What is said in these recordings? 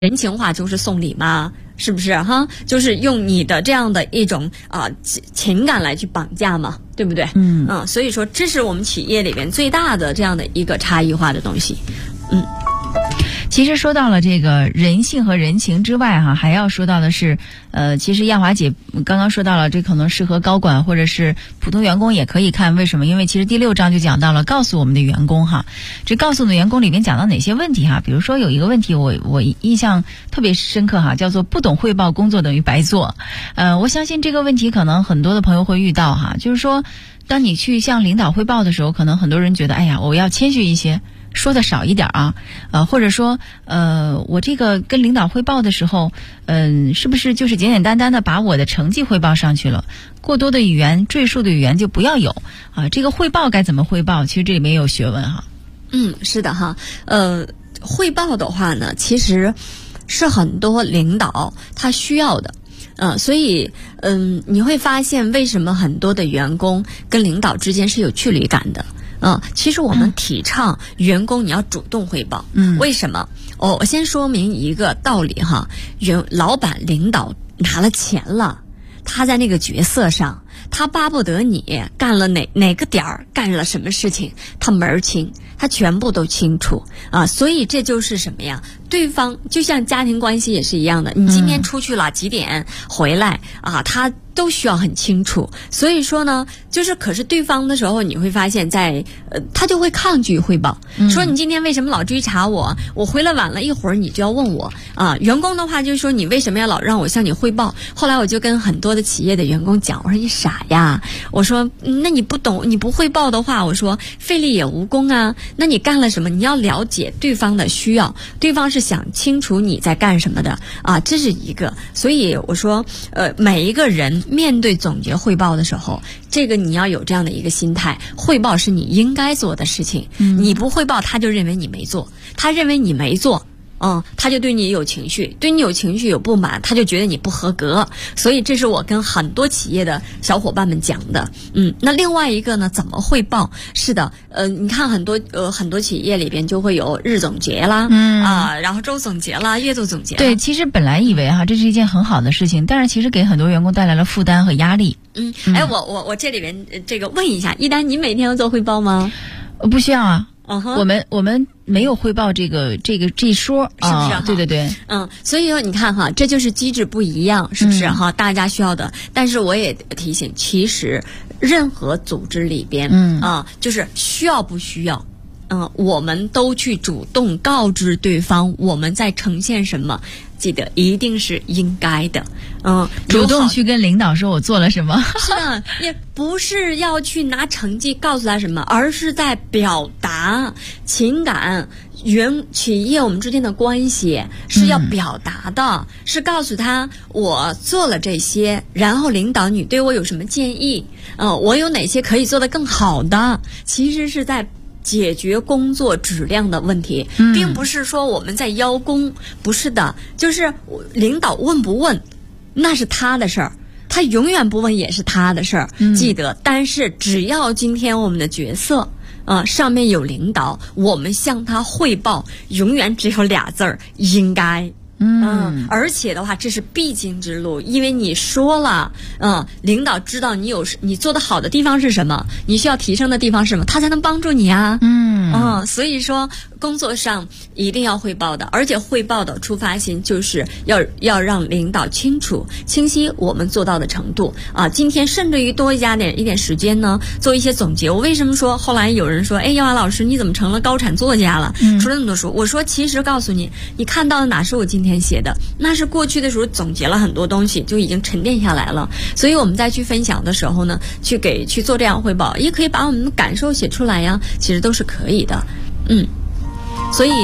人情话就是送礼嘛，是不是哈？就是用你的这样的一种情感来去绑架嘛，对不对？所以说这是我们企业里边最大的这样的一个差异化的东西。 其实说到了这个人性和人情之外哈，还要说到的是，其实亚华姐刚刚说到了，这可能适合高管或者是普通员工也可以看。为什么？因为其实第6章就讲到了告诉我们的员工哈，这告诉我们的员工里面讲到哪些问题哈？比如说有一个问题我印象特别深刻哈，叫做不懂汇报工作等于白做。我相信这个问题可能很多的朋友会遇到哈，就是说当你去向领导汇报的时候，可能很多人觉得哎呀，我要谦虚一些。说的少一点啊，或者说我这个跟领导汇报的时候，是不是就是简简单单的把我的成绩汇报上去了？过多的语言赘述的语言就不要有啊。这个汇报该怎么汇报？其实这里面也有学问哈。 是的哈。汇报的话呢，其实是很多领导他需要的。所以你会发现为什么很多的员工跟领导之间是有距离感的。其实我们提倡员工你要主动汇报。为什么？我先说明一个道理哈，老板领导拿了钱了，他在那个角色上，他巴不得你干了哪个点儿干了什么事情，他门儿清，他全部都清楚啊。所以这就是什么呀？对方就像家庭关系也是一样的，你今天出去了几点回来啊，他都需要很清楚。所以说呢，就是可是对方的时候，你会发现他就会抗拒汇报，说你今天为什么老追查我？我回来晚了一会儿，你就要问我啊。员工的话就是说你为什么要老让我向你汇报？后来我就跟很多的企业的员工讲，我说你傻呀，我说那你不懂，你不汇报的话，我说费力也无功啊。那你干了什么？你要了解对方的需要，对方是想清楚你在干什么的啊，这是一个。所以我说每一个人面对总结汇报的时候，这个你要有这样的一个心态，汇报是你应该做的事情。你不汇报，他就认为你没做，他认为你没做，他就对你有情绪，对你有情绪有不满，他就觉得你不合格。所以这是我跟很多企业的小伙伴们讲的。那另外一个呢，怎么汇报？是的，你看很多企业里边就会有日总结啦，然后周总结啦，月度总结啦。 对，其实本来以为哈这是一件很好的事情，但是其实给很多员工带来了负担和压力。 我这里边这个问一下，一丹，你每天要做汇报吗？ 不需要啊。我们没有汇报这一说， 是不是？ 对对。 所以说你看哈，这就是机制不一样，是不是哈？大家需要的。但是我也提醒，其实任何组织里边，就是需要不需要，我们都去主动告知对方我们在呈现什么。记得一定是应该的， 主动去跟领导说我做了什么。 是的，也不是要去拿成绩告诉他什么，而是在表达情感。企业我们之间的关系是要表达的，是告诉他我做了这些，然后领导你对我有什么建议，我有哪些可以做得更好的，其实是在解决工作质量的问题，并不是说我们在邀功，不是的，就是领导问不问那是他的事儿，他永远不问也是他的事儿，记得。但是只要今天我们的角色上面有领导，我们向他汇报永远只有2字儿，应该。而且的话，这是必经之路，因为你说了，领导知道你做的好的地方是什么，你需要提升的地方是什么，他才能帮助你啊。所以说工作上一定要汇报的，而且汇报的出发心就是要让领导清晰我们做到的程度啊。今天甚至于多加一点时间呢，做一些总结。我为什么说后来有人说，耀华老师你怎么成了高产作家了？出了那么多书，我说其实告诉你看到的哪是我今天写的，那是过去的时候总结了很多东西，就已经沉淀下来了。所以我们再去分享的时候呢，去做这样汇报，也可以把我们的感受写出来呀，其实都是可以的。所以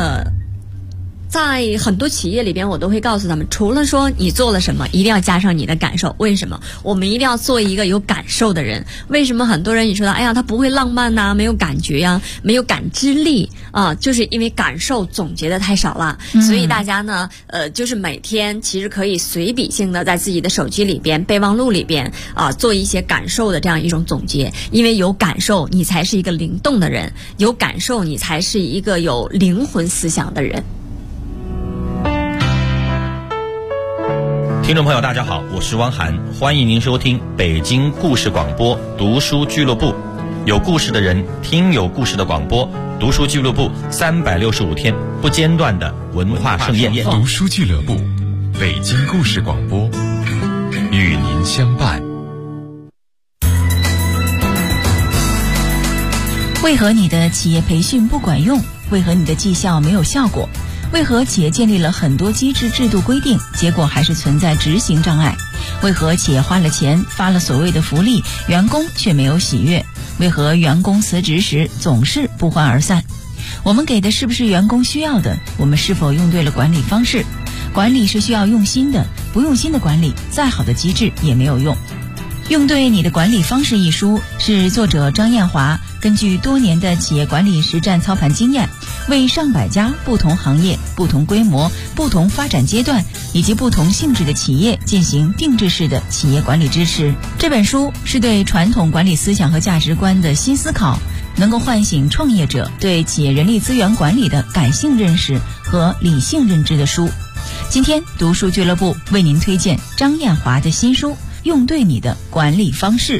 在很多企业里边，我都会告诉他们，除了说你做了什么，一定要加上你的感受。为什么？我们一定要做一个有感受的人。为什么很多人你说的，哎呀，他不会浪漫呐，没有感觉呀，没有感知力啊，就是因为感受总结的太少了。所以大家呢，就是每天其实可以随笔性的在自己的手机里边、备忘录里边做一些感受的这样一种总结。因为有感受，你才是一个灵动的人；有感受，你才是一个有灵魂思想的人。 听众朋友大家好，我是汪涵，欢迎您收听北京故事广播读书俱乐部，有故事的人听有故事的广播，读书俱乐部365天不间断的文化盛宴。 读书俱乐部，北京故事广播，与您相伴。 为何你的企业培训不管用？为何你的绩效没有效果？为何企业建立了很多机制制度规定，结果还是存在执行障碍？为何企业花了钱发了所谓的福利，员工却没有喜悦？为何员工辞职时总是不欢而散？我们给的是不是员工需要的？我们是否用对了管理方式？管理是需要用心的，不用心的管理，再好的机制也没有用。用对你的管理方式一书是作者张艳华根据多年的企业管理实战操盘经验，为上百家不同行业、不同规模、不同发展阶段以及不同性质的企业进行定制式的企业管理支持。这本书是对传统管理思想和价值观的新思考，能够唤醒创业者对企业人力资源管理的感性认识和理性认知的书。今天读书俱乐部为您推荐张艳华的新书《用对你的管理方式》。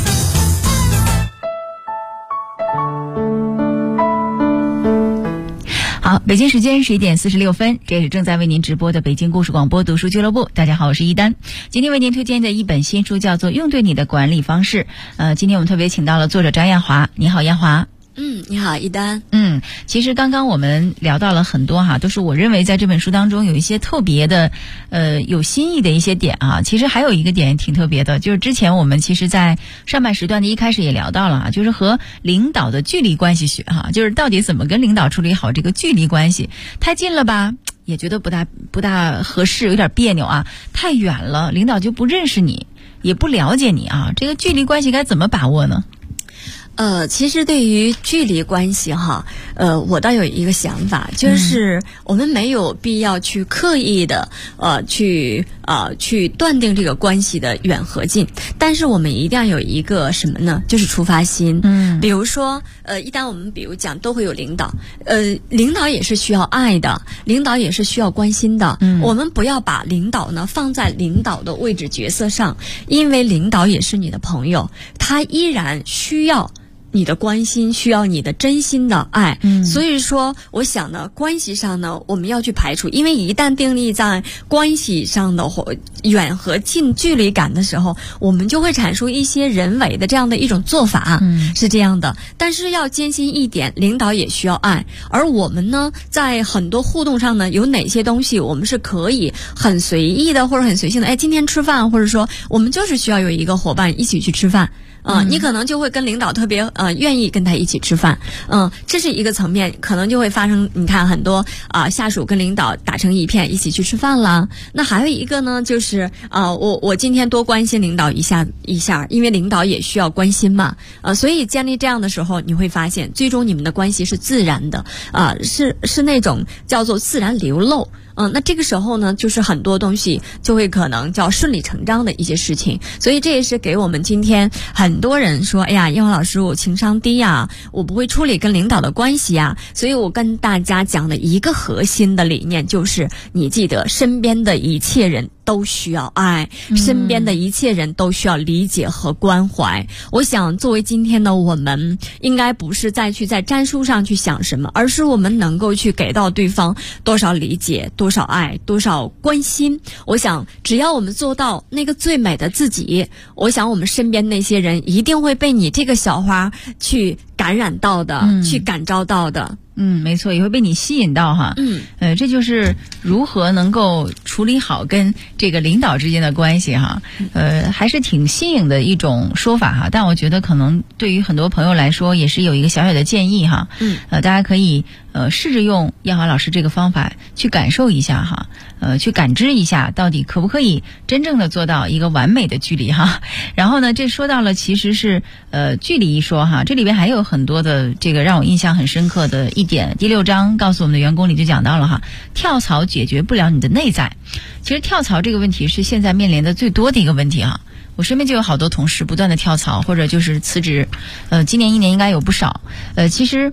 好，北京时间11点46分，这是正在为您直播的北京故事广播读书俱乐部。大家好，我是一丹。今天为您推荐的一本新书叫做《用对你的管理方式》。今天我们特别请到了作者张艳华。你好，艳华。 你好，一丹。 其实刚刚我们聊到了很多哈，都是我认为在这本书当中有一些特别的，有新意的一些点啊。其实还有一个点挺特别的，就是之前我们其实在上半时段的一开始也聊到了啊，就是和领导的距离关系学哈，就是到底怎么跟领导处理好这个距离关系。太近了吧，也觉得不大合适，有点别扭啊；太远了，领导就不认识你，也不了解你啊。这个距离关系该怎么把握呢？ 其实对于距离关系哈，我倒有一个想法，就是我们没有必要去刻意的去断定这个关系的远和近，但是我们一定要有一个什么呢？就是出发心。比如说一旦我们比如讲都会有领导，领导也是需要爱的，领导也是需要关心的。我们不要把领导呢放在领导的位置角色上，因为领导也是你的朋友，他依然需要你的关心，需要你的真心的爱。所以说我想呢，关系上呢我们要去排除，因为一旦定立在关系上的远和近距离感的时候，我们就会阐述一些人为的这样的一种做法。是这样的。但是要坚信一点，领导也需要爱，而我们呢在很多互动上呢，有哪些东西我们是可以很随意的或者很随性的，今天吃饭，或者说我们就是需要有一个伙伴一起去吃饭。你可能就会跟领导特别愿意跟他一起吃饭。这是一个层面，可能就会发生，你看很多下属跟领导打成一片，一起去吃饭啦。那还有一个呢，就是我今天多关心领导一下，因为领导也需要关心嘛。所以建立这样的时候，你会发现最终你们的关系是自然的，是那种叫做自然流露。那这个时候呢，就是很多东西就会可能叫顺理成章的一些事情。所以这也是给我们今天很多人说，哎呀，艳华老师，我情商低呀，我不会处理跟领导的关系呀。所以我跟大家讲的一个核心的理念就是，你记得身边的一切人都需要爱，身边的一切人都需要理解和关怀。我想作为今天的我们，应该不是再去在战术上去想什么，而是我们能够去给到对方多少理解，多少爱，多少关心。我想只要我们做到那个最美的自己，我想我们身边那些人一定会被你这个小花去感染到的，去感召到的。 没错，也会被你吸引到哈。这就是如何能够处理好跟这个领导之间的关系哈。还是挺新颖的一种说法哈。但我觉得可能对于很多朋友来说，也是有一个小小的建议哈。大家可以试着用艳华老师这个方法去感受一下哈。去感知一下到底可不可以真正的做到一个完美的距离哈。然后呢，这说到了其实是距离一说哈，这里边还有很多的这个让我印象很深刻的一点，第6章告诉我们的员工里就讲到了哈，跳槽解决不了你的内在。其实跳槽这个问题是现在面临的最多的一个问题哈。我身边就有好多同事不断的跳槽或者就是辞职，今年1年应该有不少。其实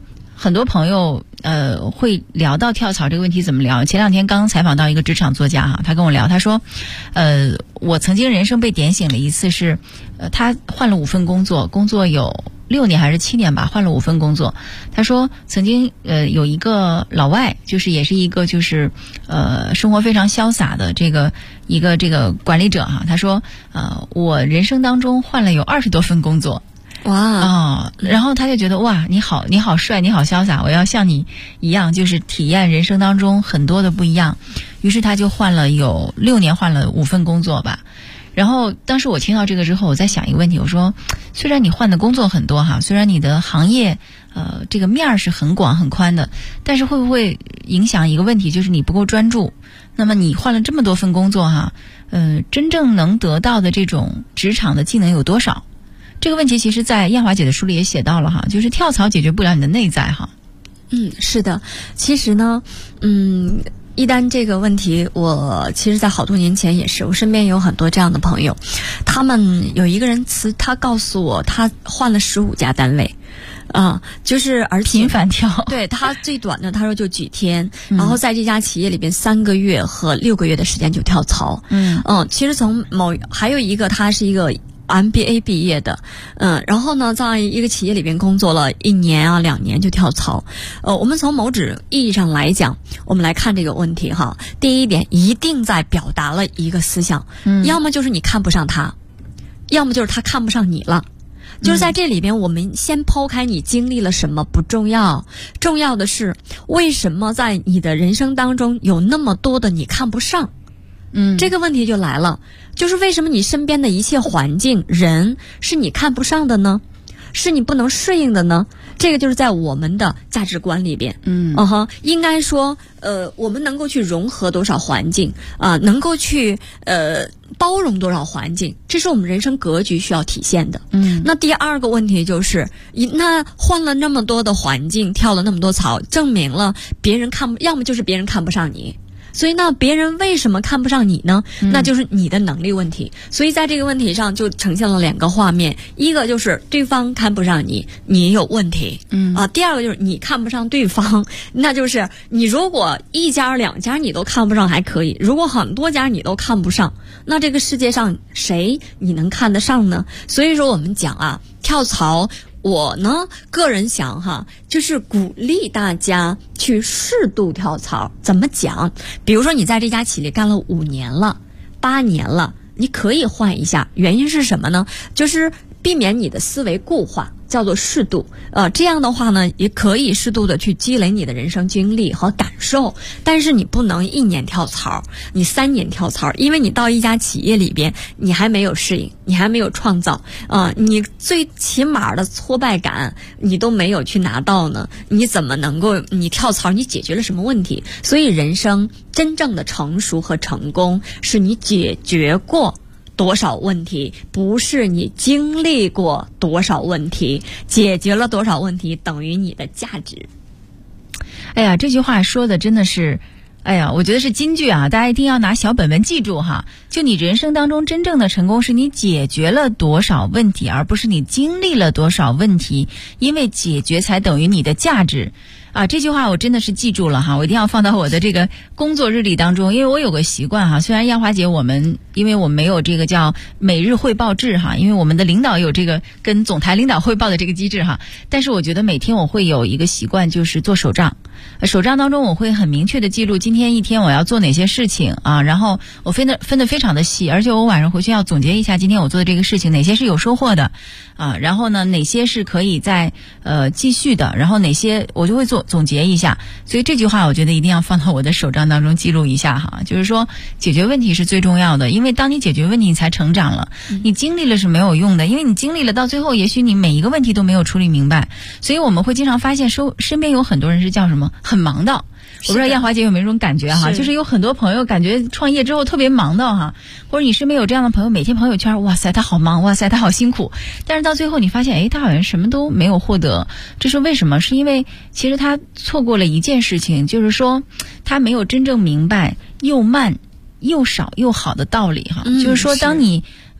很多朋友会聊到跳槽这个问题怎么聊。前2天刚采访到一个职场作家哈，他跟我聊，他说我曾经人生被点醒了一次是他换了5份工作，工作有6年还是7年吧，换了5份工作。他说曾经有一个老外，就是也是一个就是生活非常潇洒的这个管理者哈，他说我人生当中换了有20多份工作。 哇然后他就觉得哇，你好帅，你好潇洒，我要像你一样，就是体验人生当中很多的不一样。于是他就换了有6年，换了5份工作吧。然后当时我听到这个之后，我在想一个问题，我说虽然你换的工作很多哈，虽然你的行业这个面是很广很宽的，但是会不会影响一个问题，就是你不够专注？那么你换了这么多份工作哈，真正能得到的这种职场的技能有多少？这个问题其实在艳华姐的书里也写到了哈，就是跳槽解决不了你的内在哈。 是的，其实呢，一旦这个问题，我其实在好多年前也是，我身边有很多这样的朋友，他们有一个人他告诉我，他换了15家单位。就是而且频繁跳， 对，他最短的他说就几天，然后在这家企业里边3个月和6个月的时间就跳槽。其实还有一个他是一个MBA 毕业的，然后呢，在一个企业里边工作了1年2年就跳槽。我们从某种意义上来讲，我们来看这个问题哈。第一点，一定在表达了一个思想，要么就是你看不上他，要么就是他看不上你了。就是在这里边，我们先抛开你经历了什么不重要，重要的是为什么在你的人生当中有那么多的你看不上。这个问题就来了，就是为什么你身边的一切环境人是你看不上的呢？是你不能适应的呢？这个就是在我们的价值观里边，应该说，我们能够去融合多少环境能够去包容多少环境，这是我们人生格局需要体现的。那第二个问题就是，那换了那么多的环境，跳了那么多槽，证明了别人要么就是别人看不上你。所以呢，别人为什么看不上你呢？那就是你的能力问题。所以在这个问题上就呈现了2个画面，一个就是对方看不上你，你有问题。第二个就是你看不上对方，那就是你如果1家2家你都看不上还可以，如果很多家你都看不上，那这个世界上谁你能看得上呢？所以说我们讲跳槽，我呢个人想就是鼓励大家去适度跳槽。怎么讲？比如说你在这家企业干了5年了、8年了，你可以换一下。原因是什么呢？就是避免你的思维固化，叫做适度。这样的话呢，也可以适度的去积累你的人生经历和感受。但是你不能1年跳槽，你3年跳槽，因为你到一家企业里边，你还没有适应，你还没有创造你最起码的挫败感你都没有去拿到呢，你怎么能够你跳槽你解决了什么问题？所以人生真正的成熟和成功是你解决过多少问题，不是你经历过多少问题，解决了多少问题等于你的价值。 哎呀，这句话说的真的是，我觉得是金句啊，大家一定要拿小本本记住哈。就你人生当中真正的成功是你解决了多少问题，而不是你经历了多少问题，因为解决才等于你的价值。这句话我真的是记住了哈，我一定要放到我的这个工作日历当中。因为我有个习惯哈，虽然艳华姐因为我们没有这个叫每日汇报制哈，因为我们的领导有这个跟总台领导汇报的这个机制哈，但是我觉得每天我会有一个习惯，就是做手账。手账当中我会很明确的记录今天一天我要做哪些事情然后我分得非常的细，而且我晚上回去要总结一下今天我做的这个事情哪些是有收获的然后呢哪些是可以再继续的，然后哪些我就会总结一下。所以这句话我觉得一定要放到我的手账当中记录一下哈，就是说解决问题是最重要的，因为当你解决问题你才成长了，你经历了是没有用的，因为你经历了到最后也许你每一个问题都没有处理明白。所以我们会经常发现身边有很多人是叫什么很忙的，我不知道艳华姐有没有这种感觉哈，就是有很多朋友感觉创业之后特别忙的哈，或者你身边有这样的朋友，每天朋友圈哇塞他好忙，哇塞他好辛苦，但是到最后你发现他好像什么都没有获得，这是为什么？是因为其实他错过了一件事情，就是说他没有真正明白又慢又少又好的道理哈，就是说当你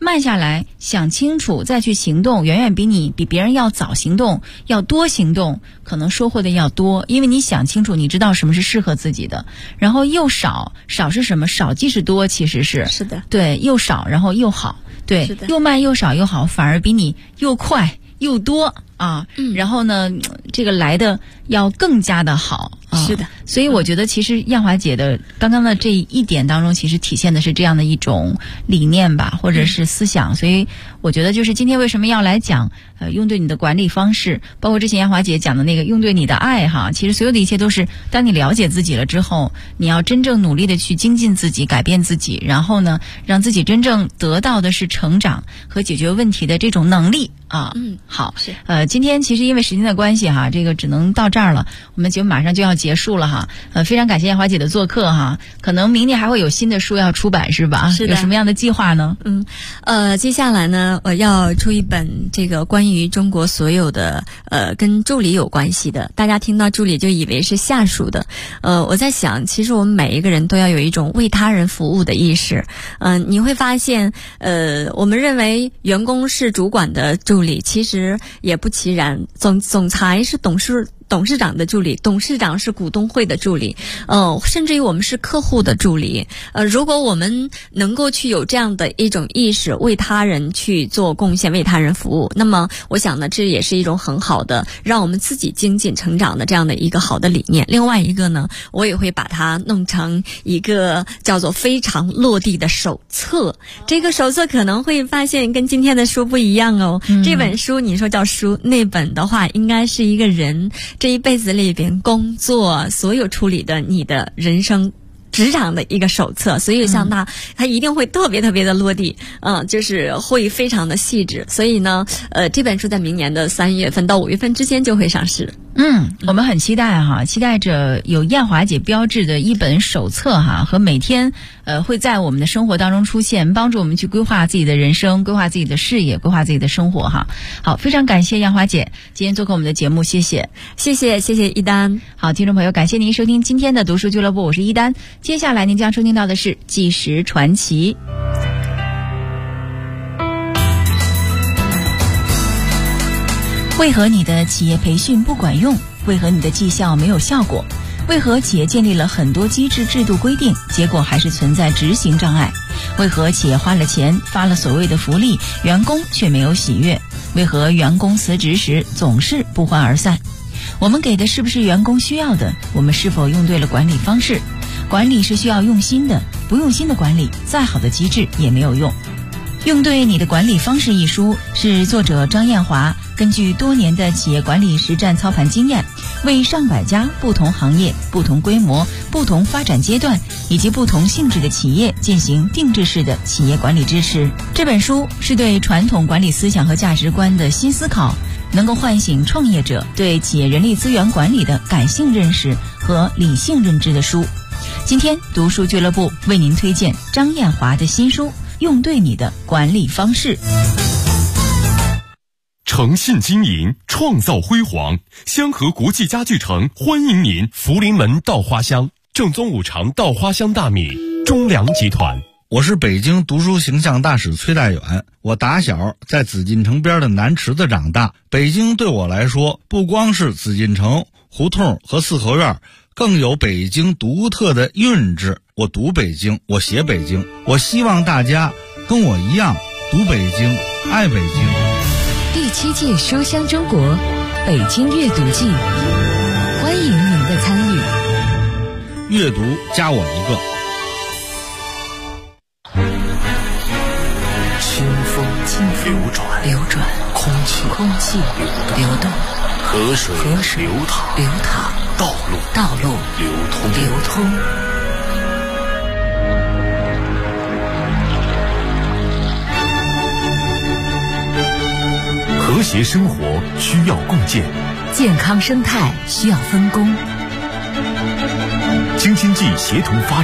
慢下来，想清楚再去行动，远远比别人要早行动，要多行动，可能收获的要多。因为你想清楚，你知道什么是适合自己的。然后又少是什么？少即是多，其实是的， 对，又少然后又好，对，又慢又少又好，反而比你又快又多啊。然后呢，这个来的要更加的好。 是的， 所以我觉得其实亚华姐的刚刚的这一点当中，其实体现的是这样的一种理念吧，或者是思想。所以我觉得就是今天为什么要来讲用对你的管理方式，包括之前亚华姐讲的那个用对你的爱哈，其实所有的一切都是当你了解自己了之后，你要真正努力的去精进自己，改变自己，然后呢，让自己真正得到的是成长和解决问题的这种能力啊。好，今天其实因为时间的关系哈，这个只能到这儿了，我们节目马上就要结束了哈。非常感谢亚华姐的做客哈，可能明年还会有新的书要出版是吧？ 是的。 有什么样的计划呢？ 接下来呢，我要出一本这个关于中国所有的跟助理有关系的。大家听到助理就以为是下属的，我在想，其实我们每一个人都要有一种为他人服务的意识。你会发现，我们认为员工是主管的助理，其实也不其然。总裁是董事长的助理，董事长是股东会的助理，甚至于我们是客户的助理。如果我们能够去有这样的一种意识，为他人去做贡献，为他人服务，那么我想呢，这也是一种很好的让我们自己精进成长的这样的一个好的理念。另外一个呢，我也会把它弄成一个叫做非常落地的手册。这个手册可能会发现跟今天的书不一样哦。这本书你说叫书，那本的话应该是一个人这一辈子里边工作所有处理的你的人生职场的一个手册，所以像它一定会特别特别的落地，就是会非常的细致。所以呢，这本书在明年的3月份到5月份之间就会上市。 我们很期待哈，期待着有亚华姐标志的一本手册哈，和每天会在我们的生活当中出现，帮助我们去规划自己的人生，规划自己的事业，规划自己的生活哈。好，非常感谢亚华姐今天做客我们的节目，谢谢一丹。 好，听众朋友，感谢您收听今天的读书俱乐部，我是一丹。接下来您将收听到的是纪实传奇。为何你的企业培训不管用？为何你的绩效没有效果？为何企业建立了很多机制制度规定，结果还是存在执行障碍？为何企业花了钱，发了所谓的福利，员工却没有喜悦？为何员工辞职时总是不欢而散？我们给的是不是员工需要的？我们是否用对了管理方式？管理是需要用心的，不用心的管理，再好的机制也没有用。用对你的管理方式一书是作者张艳华根据多年的企业管理实战操盘经验，为上百家不同行业、不同规模、不同发展阶段以及不同性质的企业进行定制式的企业管理支持。这本书是对传统管理思想和价值观的新思考，能够唤醒创业者对企业人力资源管理的感性认识和理性认知的书。今天读书俱乐部为您推荐张艳华的新书《用对你的管理方式》。 诚信经营，创造辉煌。香河国际家具城欢迎您！福临门稻花香，正宗五常稻花香大米，中粮集团。 我是北京读书形象大使崔大远，我打小在紫禁城边的南池子长大。北京对我来说，不光是紫禁城、胡同和四合院，更有北京独特的韵致。我读北京，我写北京，我希望大家跟我一样读北京，爱北京。 第7届书香中国北京阅读季，欢迎您的参与。 阅读加我一个。 清风流转，空气流动，河水流淌，道路流通。 和谐生活需要共建， 健康生态需要分工。 京津冀协同发展